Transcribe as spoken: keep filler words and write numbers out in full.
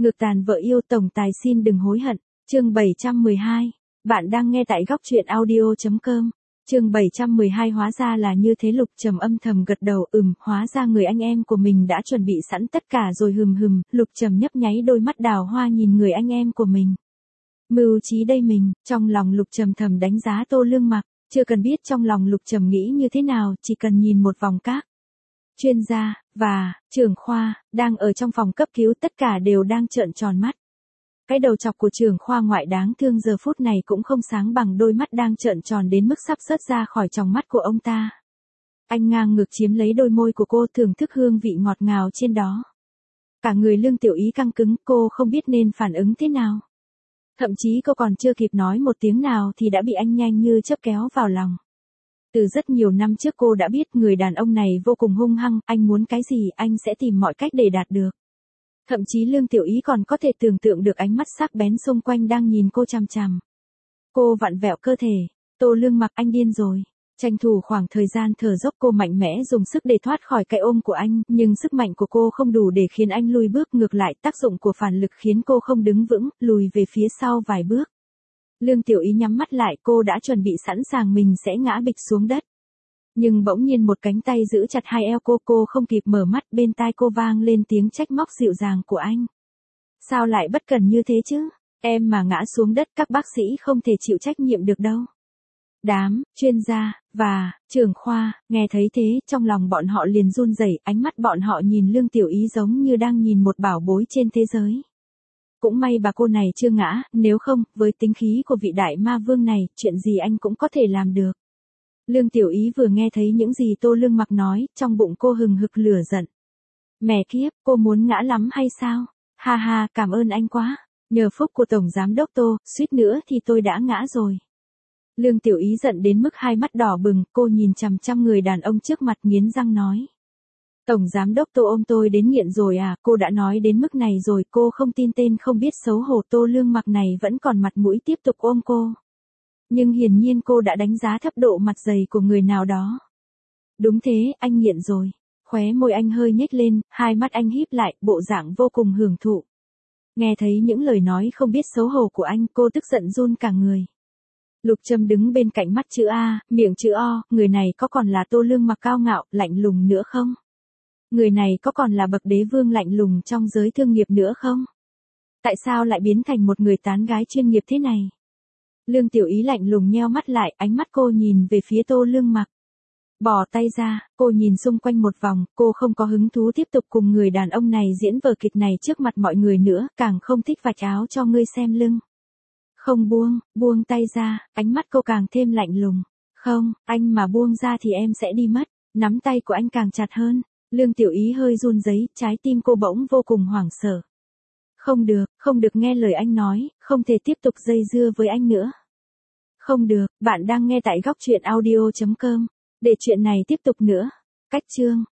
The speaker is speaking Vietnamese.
Ngược tàn vợ yêu tổng tài xin đừng hối hận. Chương bảy trăm mười hai. Bạn đang nghe tại góc truyện audio chấm com. Chương bảy trăm mười hai hóa ra là như thế. Lục Trầm âm thầm gật đầu, ừm, hóa ra người anh em của mình đã chuẩn bị sẵn tất cả rồi. Hừm hừm, Lục Trầm nhấp nháy đôi mắt đào hoa nhìn người anh em của mình. Mưu trí đây mình, trong lòng Lục Trầm thầm đánh giá Tô Lương Mặc, chưa cần biết trong lòng Lục Trầm nghĩ như thế nào, chỉ cần nhìn một vòng các chuyên gia và trưởng khoa đang ở trong phòng cấp cứu, tất cả đều đang trợn tròn mắt. Cái đầu chọc của trưởng khoa ngoại đáng thương giờ phút này cũng không sáng bằng đôi mắt đang trợn tròn đến mức sắp rớt ra khỏi tròng mắt của ông ta. Anh ngang ngược chiếm lấy đôi môi của cô, thưởng thức hương vị ngọt ngào trên đó. Cả người Lương Tiểu Ý căng cứng, cô không biết nên phản ứng thế nào. Thậm chí cô còn chưa kịp nói một tiếng nào thì đã bị anh nhanh như chớp kéo vào lòng. Từ rất nhiều năm trước cô đã biết người đàn ông này vô cùng hung hăng, anh muốn cái gì anh sẽ tìm mọi cách để đạt được. Thậm chí Lương Tiểu Ý còn có thể tưởng tượng được ánh mắt sắc bén xung quanh đang nhìn cô chằm chằm. Cô vặn vẹo cơ thể. Tô Lương Mặc, anh điên rồi. Tranh thủ khoảng thời gian thở dốc, cô mạnh mẽ dùng sức để thoát khỏi cái ôm của anh, nhưng sức mạnh của cô không đủ để khiến anh lùi bước, ngược lại tác dụng của phản lực khiến cô không đứng vững, lùi về phía sau vài bước. Lương Tiểu Ý nhắm mắt lại, cô đã chuẩn bị sẵn sàng mình sẽ ngã bịch xuống đất. Nhưng bỗng nhiên một cánh tay giữ chặt hai eo cô, cô không kịp mở mắt, bên tai cô vang lên tiếng trách móc dịu dàng của anh. Sao lại bất cần như thế chứ? Em mà ngã xuống đất các bác sĩ không thể chịu trách nhiệm được đâu. Đám chuyên gia và trưởng khoa nghe thấy thế, trong lòng bọn họ liền run rẩy, ánh mắt bọn họ nhìn Lương Tiểu Ý giống như đang nhìn một bảo bối trên thế giới. Cũng may bà cô này chưa ngã, nếu không, với tính khí của vị đại ma vương này, chuyện gì anh cũng có thể làm được. Lương Tiểu Ý vừa nghe thấy những gì Tô Lương Mặc nói, trong bụng cô hừng hực lửa giận. Mẹ kiếp, cô muốn ngã lắm hay sao? Ha ha, cảm ơn anh quá. Nhờ phúc của Tổng Giám Đốc Tô, suýt nữa thì tôi đã ngã rồi. Lương Tiểu Ý giận đến mức hai mắt đỏ bừng, cô nhìn chằm chằm người đàn ông trước mặt nghiến răng nói. Tổng Giám Đốc Tô ôm tôi đến nghiện rồi à, cô đã nói đến mức này rồi, cô không tin tên không biết xấu hổ Tô Lương Mặc này vẫn còn mặt mũi tiếp tục ôm cô. Nhưng hiển nhiên cô đã đánh giá thấp độ mặt dày của người nào đó. Đúng thế, anh nghiện rồi. Khóe môi anh hơi nhếch lên, hai mắt anh híp lại, bộ dạng vô cùng hưởng thụ. Nghe thấy những lời nói không biết xấu hổ của anh, cô tức giận run cả người. Lục Trầm đứng bên cạnh, mắt chữ A, miệng chữ O, người này có còn là Tô Lương Mặc cao ngạo, lạnh lùng nữa không? Người này có còn là bậc đế vương lạnh lùng trong giới thương nghiệp nữa không? Tại sao lại biến thành một người tán gái chuyên nghiệp thế này? Lương Tiểu Ý lạnh lùng nheo mắt lại, ánh mắt cô nhìn về phía Tô Lương Mặc. Bỏ tay ra, cô nhìn xung quanh một vòng, cô không có hứng thú tiếp tục cùng người đàn ông này diễn vở kịch này trước mặt mọi người nữa, càng không thích vạch áo cho ngươi xem lưng. Không buông, buông tay ra, ánh mắt cô càng thêm lạnh lùng. Không, anh mà buông ra thì em sẽ đi mất. Nắm tay của anh càng chặt hơn. Lương Tiểu Ý hơi run rẩy, trái tim cô bỗng vô cùng hoảng sợ. Không được, không được nghe lời anh nói, không thể tiếp tục dây dưa với anh nữa. Không được, bạn đang nghe tại góc truyện audio chấm com. Để chuyện này tiếp tục nữa. Cách chương